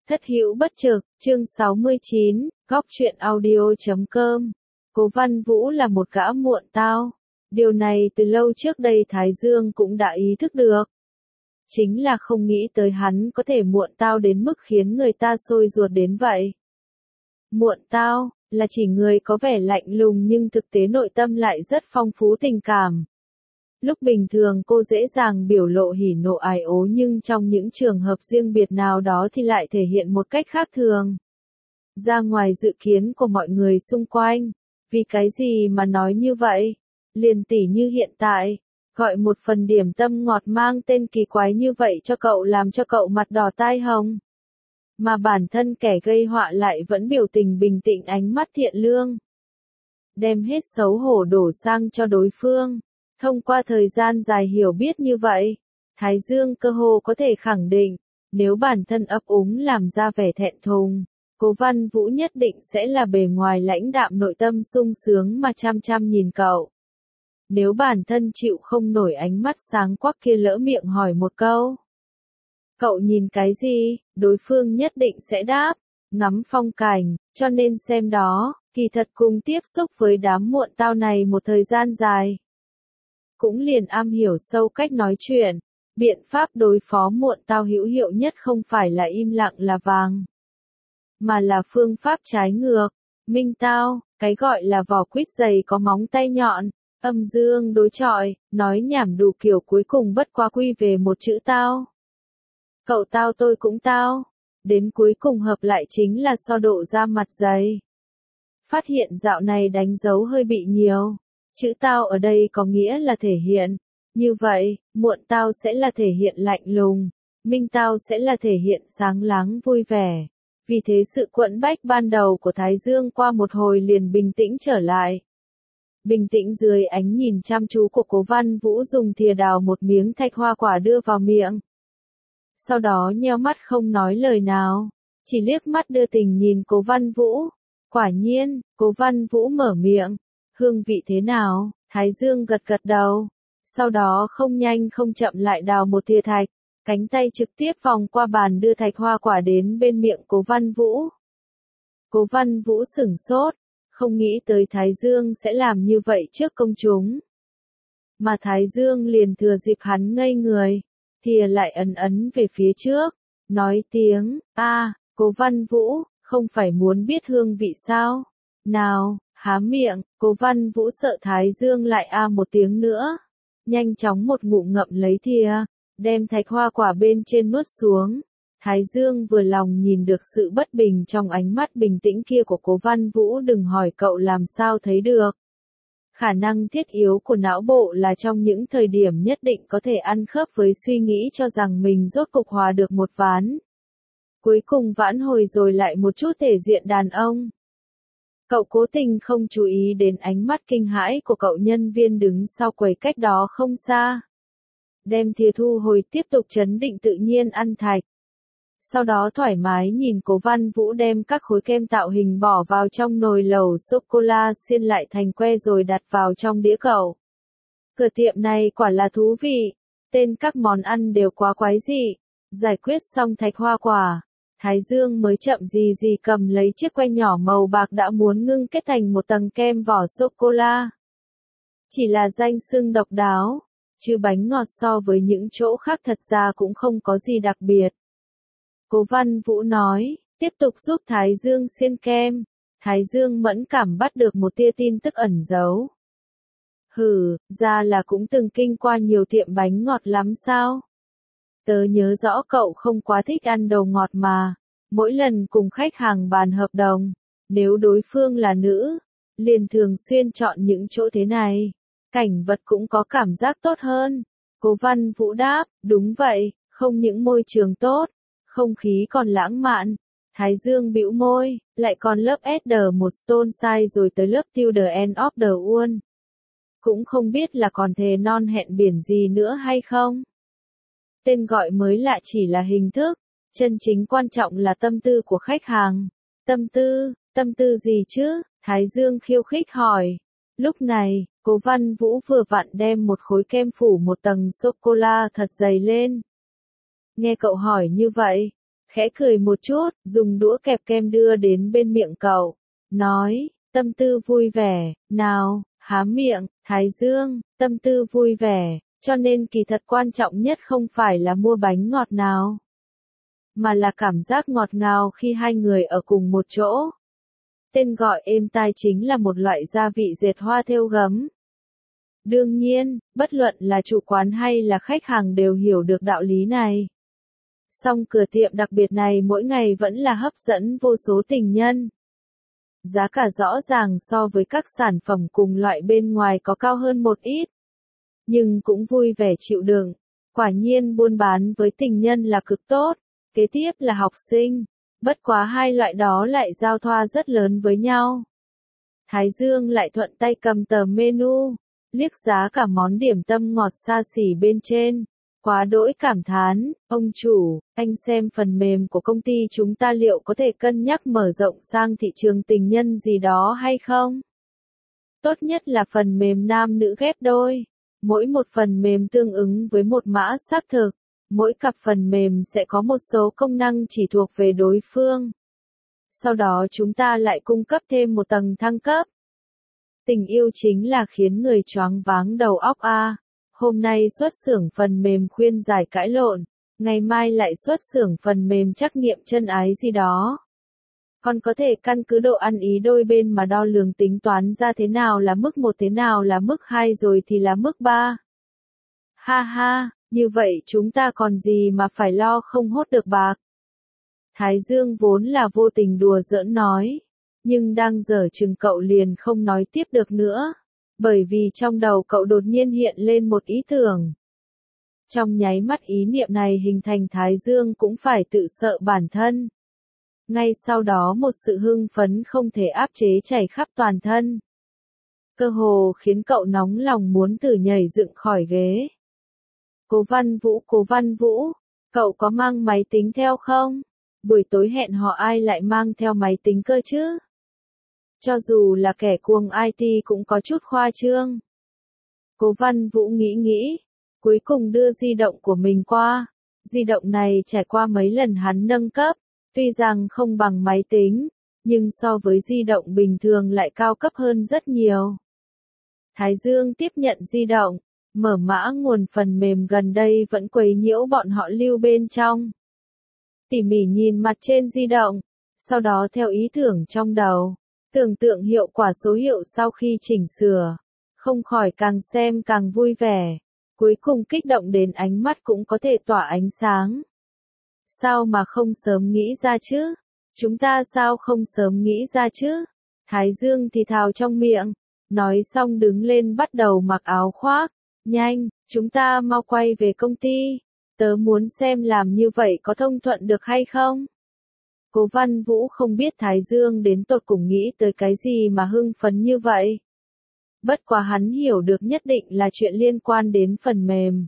Thất hữu bất trực, chương 69, góc truyện audio.com. Cố Văn Vũ là một gã muộn tao. Điều này từ lâu trước đây Thái Dương cũng đã ý thức được. Chính là không nghĩ tới hắn có thể muộn tao đến mức khiến người ta sôi ruột đến vậy. Muộn tao, là chỉ người có vẻ lạnh lùng nhưng thực tế nội tâm lại rất phong phú tình cảm. Lúc bình thường cô dễ dàng biểu lộ hỉ nộ ái ố nhưng trong những trường hợp riêng biệt nào đó thì lại thể hiện một cách khác thường. Ra ngoài dự kiến của mọi người xung quanh. Vì cái gì mà nói như vậy? Liền tỉ như hiện tại, gọi một phần điểm tâm ngọt mang tên kỳ quái như vậy cho cậu làm cho cậu mặt đỏ tai hồng. Mà bản thân kẻ gây họa lại vẫn biểu tình bình tĩnh ánh mắt thiện lương. Đem hết xấu hổ đổ sang cho đối phương. Thông qua thời gian dài hiểu biết như vậy, Thái Dương cơ hồ có thể khẳng định, nếu bản thân ấp úng làm ra vẻ thẹn thùng, Cố Văn Vũ nhất định sẽ là bề ngoài lãnh đạm nội tâm sung sướng mà chăm chăm nhìn cậu. Nếu bản thân chịu không nổi ánh mắt sáng quắc kia lỡ miệng hỏi một câu. Cậu nhìn cái gì? Đối phương nhất định sẽ đáp, ngắm phong cảnh, cho nên xem đó, kỳ thật cùng tiếp xúc với đám muộn tao này một thời gian dài. Cũng liền am hiểu sâu cách nói chuyện, biện pháp đối phó muộn tao hữu hiệu nhất không phải là im lặng là vàng, mà là phương pháp trái ngược, minh tao, cái gọi là vỏ quýt dày có móng tay nhọn, âm dương đối chọi, nói nhảm đủ kiểu cuối cùng bất quá quy về một chữ tao. Cậu tao tôi cũng tao, đến cuối cùng hợp lại chính là so độ ra mặt dày. Phát hiện dạo này đánh dấu hơi bị nhiều. Chữ tao ở đây có nghĩa là thể hiện. Như vậy, muộn tao sẽ là thể hiện lạnh lùng, minh tao sẽ là thể hiện sáng láng vui vẻ. Vì thế sự quẫn bách ban đầu của Thái Dương qua một hồi liền bình tĩnh trở lại. Bình tĩnh dưới ánh nhìn chăm chú của Cố Văn Vũ dùng thìa đào một miếng thạch hoa quả đưa vào miệng. Sau đó nheo mắt không nói lời nào, chỉ liếc mắt đưa tình nhìn Cố Văn Vũ. Quả nhiên, Cố Văn Vũ mở miệng. Hương vị thế nào? Thái Dương gật gật đầu. Sau đó không nhanh không chậm lại đào một thìa thạch. Cánh tay trực tiếp vòng qua bàn đưa thạch hoa quả đến bên miệng Cố Văn Vũ. Cố Văn Vũ sửng sốt. Không nghĩ tới Thái Dương sẽ làm như vậy trước công chúng. Mà Thái Dương liền thừa dịp hắn ngây người. Thìa lại ấn ấn về phía trước. Nói tiếng, Cố Văn Vũ, không phải muốn biết hương vị sao? Nào, há miệng, Cố Văn Vũ sợ Thái Dương lại một tiếng nữa. Nhanh chóng một ngụm ngậm lấy thìa, đem thạch hoa quả bên trên nuốt xuống. Thái Dương vừa lòng nhìn được sự bất bình trong ánh mắt bình tĩnh kia của Cố Văn Vũ, đừng hỏi cậu làm sao thấy được. Khả năng thiết yếu của não bộ là trong những thời điểm nhất định có thể ăn khớp với suy nghĩ cho rằng mình rốt cục hòa được một ván. Cuối cùng vãn hồi rồi lại một chút thể diện đàn ông. Cậu cố tình không chú ý đến ánh mắt kinh hãi của cậu nhân viên đứng sau quầy cách đó không xa. Đem thìa thu hồi tiếp tục trấn định tự nhiên ăn thạch. Sau đó thoải mái nhìn Cố Văn Vũ đem các khối kem tạo hình bỏ vào trong nồi lẩu sô-cô-la xiên lại thành que rồi đặt vào trong đĩa cậu. Cửa tiệm này quả là thú vị. Tên các món ăn đều quá quái dị. Giải quyết xong thạch hoa quả. Thái Dương mới chậm gì gì cầm lấy chiếc que nhỏ màu bạc đã muốn ngưng kết thành một tầng kem vỏ sô-cô-la. Chỉ là danh xưng độc đáo, chứ bánh ngọt so với những chỗ khác thật ra cũng không có gì đặc biệt. Cố Văn Vũ nói, tiếp tục giúp Thái Dương xiên kem. Thái Dương mẫn cảm bắt được một tia tin tức ẩn giấu. Ra là cũng từng kinh qua nhiều tiệm bánh ngọt lắm sao? Tớ nhớ rõ cậu không quá thích ăn đồ ngọt mà. Mỗi lần cùng khách hàng bàn hợp đồng, nếu đối phương là nữ, liền thường xuyên chọn những chỗ thế này. Cảnh vật cũng có cảm giác tốt hơn. Cố Văn Vũ đáp, đúng vậy, không những môi trường tốt, không khí còn lãng mạn. Thái Dương bĩu môi, lại còn lớp S một stone size rồi tới lớp till the end of the world. Cũng không biết là còn thề non hẹn biển gì nữa hay không. Tên gọi mới lạ chỉ là hình thức, chân chính quan trọng là tâm tư của khách hàng. Tâm tư gì chứ? Thái Dương khiêu khích hỏi. Lúc này, Cố Văn Vũ vừa vặn đem một khối kem phủ một tầng sô-cô-la thật dày lên. Nghe cậu hỏi như vậy, khẽ cười một chút, dùng đũa kẹp kem đưa đến bên miệng cậu. Nói, tâm tư vui vẻ, nào, há miệng, Thái Dương, tâm tư vui vẻ, cho nên kỳ thật quan trọng nhất không phải là mua bánh ngọt nào, mà là cảm giác ngọt ngào khi hai người ở cùng một chỗ. Tên gọi êm tai chính là một loại gia vị dệt hoa thêu gấm. Đương nhiên, bất luận là chủ quán hay là khách hàng đều hiểu được đạo lý này. Song cửa tiệm đặc biệt này mỗi ngày vẫn là hấp dẫn vô số tình nhân. Giá cả rõ ràng so với các sản phẩm cùng loại bên ngoài có cao hơn một ít. Nhưng cũng vui vẻ chịu đựng. Quả nhiên buôn bán với tình nhân là cực tốt. Kế tiếp là học sinh. Bất quá hai loại đó lại giao thoa rất lớn với nhau. Thái Dương lại thuận tay cầm tờ menu, liếc giá cả món điểm tâm ngọt xa xỉ bên trên. Quá đỗi cảm thán, ông chủ, anh xem phần mềm của công ty chúng ta liệu có thể cân nhắc mở rộng sang thị trường tình nhân gì đó hay không? Tốt nhất là phần mềm nam nữ ghép đôi. Mỗi một phần mềm tương ứng với một mã xác thực. Mỗi cặp phần mềm sẽ có một số công năng chỉ thuộc về đối phương. Sau đó chúng ta lại cung cấp thêm một tầng thăng cấp. Tình yêu chính là khiến người choáng váng đầu óc a. Hôm nay xuất xưởng phần mềm khuyên giải cãi lộn, ngày mai lại xuất xưởng phần mềm trắc nghiệm chân ái gì đó. Còn có thể căn cứ độ ăn ý đôi bên mà đo lường tính toán ra thế nào là mức 1 thế nào là mức 2 rồi thì là mức 3. Ha ha, như vậy chúng ta còn gì mà phải lo không hốt được bạc. Thái Dương vốn là vô tình đùa giỡn nói, nhưng đang dở chừng cậu liền không nói tiếp được nữa. Bởi vì trong đầu cậu đột nhiên hiện lên một ý tưởng. Trong nháy mắt ý niệm này hình thành Thái Dương cũng phải tự sợ bản thân. Ngay sau đó một sự hưng phấn không thể áp chế chảy khắp toàn thân. Cơ hồ khiến cậu nóng lòng muốn thử nhảy dựng khỏi ghế. Cố Văn Vũ, cậu có mang máy tính theo không? Buổi tối hẹn hò ai lại mang theo máy tính cơ chứ? Cho dù là kẻ cuồng IT cũng có chút khoa trương. Cố Văn Vũ nghĩ, cuối cùng đưa di động của mình qua. Di động này trải qua mấy lần hắn nâng cấp, tuy rằng không bằng máy tính, nhưng so với di động bình thường lại cao cấp hơn rất nhiều. Thái Dương tiếp nhận di động, mở mã nguồn phần mềm gần đây vẫn quấy nhiễu bọn họ lưu bên trong. Tỉ mỉ nhìn mặt trên di động, sau đó theo ý tưởng trong đầu. Tưởng tượng hiệu quả số hiệu sau khi chỉnh sửa, không khỏi càng xem càng vui vẻ, cuối cùng kích động đến ánh mắt cũng có thể tỏa ánh sáng. Sao mà không sớm nghĩ ra chứ? Chúng ta sao không sớm nghĩ ra chứ? Thái Dương thì thào trong miệng, nói xong đứng lên bắt đầu mặc áo khoác. Nhanh, chúng ta mau quay về công ty, tớ muốn xem làm như vậy có thông thuận được hay không? Cố Văn Vũ không biết Thái Dương đến tột cùng nghĩ tới cái gì mà hưng phấn như vậy. Bất quá hắn hiểu được nhất định là chuyện liên quan đến phần mềm.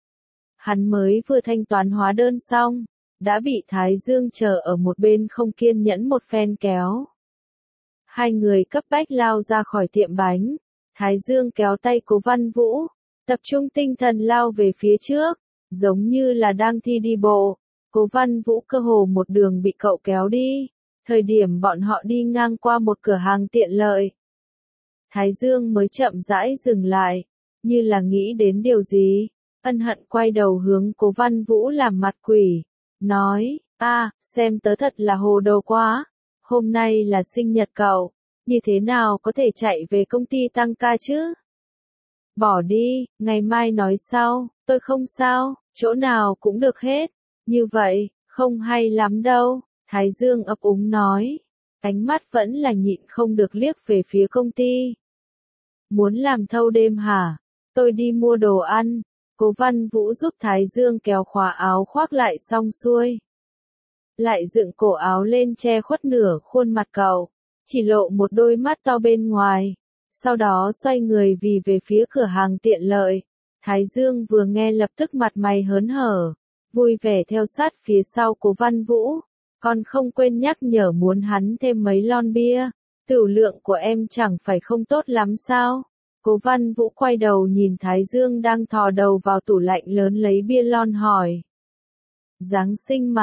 Hắn mới vừa thanh toán hóa đơn xong, đã bị Thái Dương chờ ở một bên không kiên nhẫn một phen kéo. Hai người cấp bách lao ra khỏi tiệm bánh. Thái Dương kéo tay Cố Văn Vũ, tập trung tinh thần lao về phía trước, giống như là đang thi đi bộ. Cố Văn Vũ cơ hồ một đường bị cậu kéo đi, thời điểm bọn họ đi ngang qua một cửa hàng tiện lợi. Thái Dương mới chậm rãi dừng lại, như là nghĩ đến điều gì, ân hận quay đầu hướng Cố Văn Vũ làm mặt quỷ, nói, xem tớ thật là hồ đồ quá, hôm nay là sinh nhật cậu, như thế nào có thể chạy về công ty tăng ca chứ? Bỏ đi, ngày mai nói sau, tôi không sao, chỗ nào cũng được hết. Như vậy, không hay lắm đâu, Thái Dương ấp úng nói. Ánh mắt vẫn là nhịn không được liếc về phía công ty. Muốn làm thâu đêm hả? Tôi đi mua đồ ăn. Cố Văn Vũ giúp Thái Dương kéo khóa áo khoác lại xong xuôi. Lại dựng cổ áo lên che khuất nửa khuôn mặt cậu, chỉ lộ một đôi mắt to bên ngoài. Sau đó xoay người vì về phía cửa hàng tiện lợi. Thái Dương vừa nghe lập tức mặt mày hớn hở, vui vẻ theo sát phía sau Cố Văn Vũ, còn không quên nhắc nhở muốn hắn thêm mấy lon bia, tửu lượng của em chẳng phải không tốt lắm sao? Cố Văn Vũ quay đầu nhìn Thái Dương đang thò đầu vào tủ lạnh lớn lấy bia lon hỏi. Giáng sinh mà,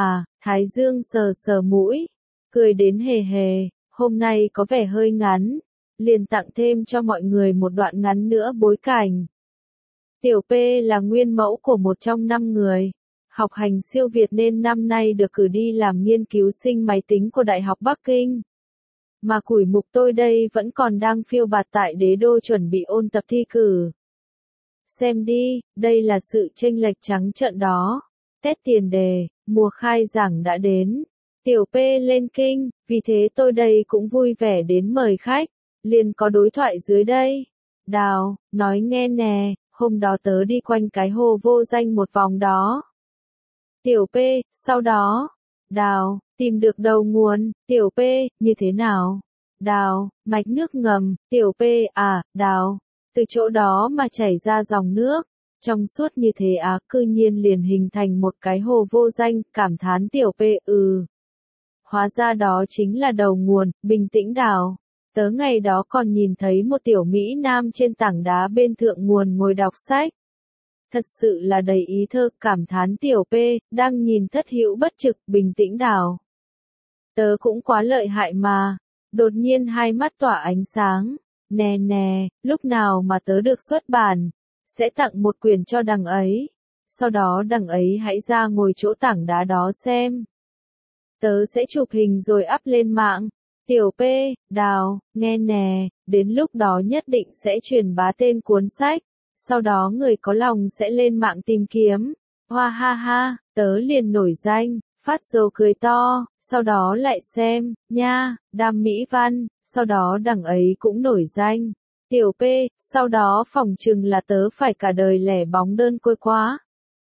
Thái Dương sờ sờ mũi, cười đến hề hề, hôm nay có vẻ hơi ngắn, liền tặng thêm cho mọi người một đoạn ngắn nữa bối cảnh. Tiểu P là nguyên mẫu của một trong 5 người, học hành siêu việt nên năm nay được cử đi làm nghiên cứu sinh máy tính của Đại học Bắc Kinh. Mà củi mục tôi đây vẫn còn đang phiêu bạt tại đế đô chuẩn bị ôn tập thi cử. Xem đi, đây là sự chênh lệch trắng trợn đó. Tết tiền đề, mùa khai giảng đã đến. Tiểu P lên kinh, vì thế tôi đây cũng vui vẻ đến mời khách. Liền có đối thoại dưới đây. Đào, nói nghe nè, hôm đó tớ đi quanh cái hồ vô danh một vòng đó. Tiểu P, sau đó. Đào, tìm được đầu nguồn. Tiểu P, như thế nào? Đào, mạch nước ngầm. Tiểu P, à, Đào, từ chỗ đó mà chảy ra dòng nước. Trong suốt như thế cư nhiên liền hình thành một cái hồ vô danh, cảm thán Tiểu P, hóa ra đó chính là đầu nguồn, bình tĩnh Đào. Tớ ngày đó còn nhìn thấy một tiểu Mỹ Nam trên tảng đá bên thượng nguồn ngồi đọc sách. Thật sự là đầy ý thơ, cảm thán Tiểu P, đang nhìn thất hữu bất trực, bình tĩnh Đào. Tớ cũng quá lợi hại mà. Đột nhiên hai mắt tỏa ánh sáng. Nè nè, lúc nào mà tớ được xuất bản, sẽ tặng một quyển cho đằng ấy. Sau đó đằng ấy hãy ra ngồi chỗ tảng đá đó xem. Tớ sẽ chụp hình rồi up lên mạng. Tiểu P, Đào, nghe nè, đến lúc đó nhất định sẽ truyền bá tên cuốn sách. Sau đó người có lòng sẽ lên mạng tìm kiếm. Hoa ha ha, tớ liền nổi danh, phát dồ cười to, sau đó lại xem, nha, đam mỹ văn, sau đó đằng ấy cũng nổi danh. Tiểu P, sau đó phỏng chừng là tớ phải cả đời lẻ bóng đơn côi quá.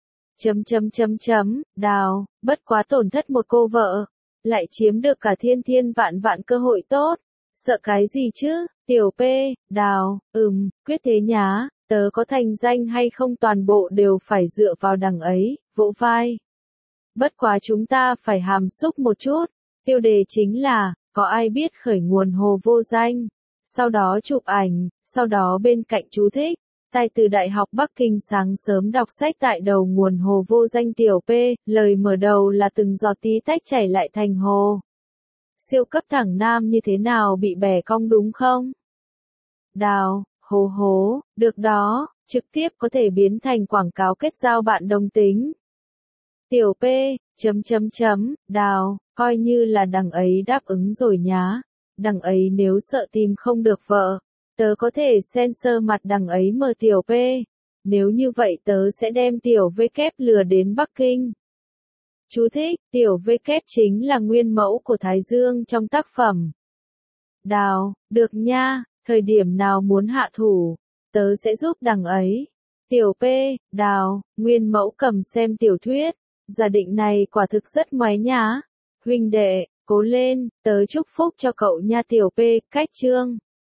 Đào, bất quá tổn thất một cô vợ, lại chiếm được cả thiên thiên vạn vạn cơ hội tốt. Sợ cái gì chứ? Tiểu P, Đào, quyết thế nhá, tớ có thành danh hay không toàn bộ đều phải dựa vào đằng ấy, vỗ vai. Bất quá chúng ta phải hàm xúc một chút, tiêu đề chính là, có ai biết khởi nguồn hồ vô danh, sau đó chụp ảnh, sau đó bên cạnh chú thích, tài từ Đại học Bắc Kinh sáng sớm đọc sách tại đầu nguồn hồ vô danh Tiểu P, lời mở đầu là từng giọt tí tách chảy lại thành hồ. Siêu cấp thẳng nam như thế nào bị bẻ cong đúng không? Đào, hố, được đó, trực tiếp có thể biến thành quảng cáo kết giao bạn đồng tính. Tiểu P, Đào, coi như là đằng ấy đáp ứng rồi nhá. Đằng ấy nếu sợ tìm không được vợ, tớ có thể censor mặt đằng ấy mờ Tiểu P. Nếu như vậy tớ sẽ đem Tiểu V kép lừa đến Bắc Kinh. Chú thích, Tiểu V kép chính là nguyên mẫu của Thái Dương trong tác phẩm. Đào, được nha, thời điểm nào muốn hạ thủ, tớ sẽ giúp đằng ấy. Tiểu P, Đào, nguyên mẫu cầm xem tiểu thuyết. Giả định này quả thực rất ngoái nhá. Huynh đệ, cố lên, tớ chúc phúc cho cậu nha Tiểu P, cách chương.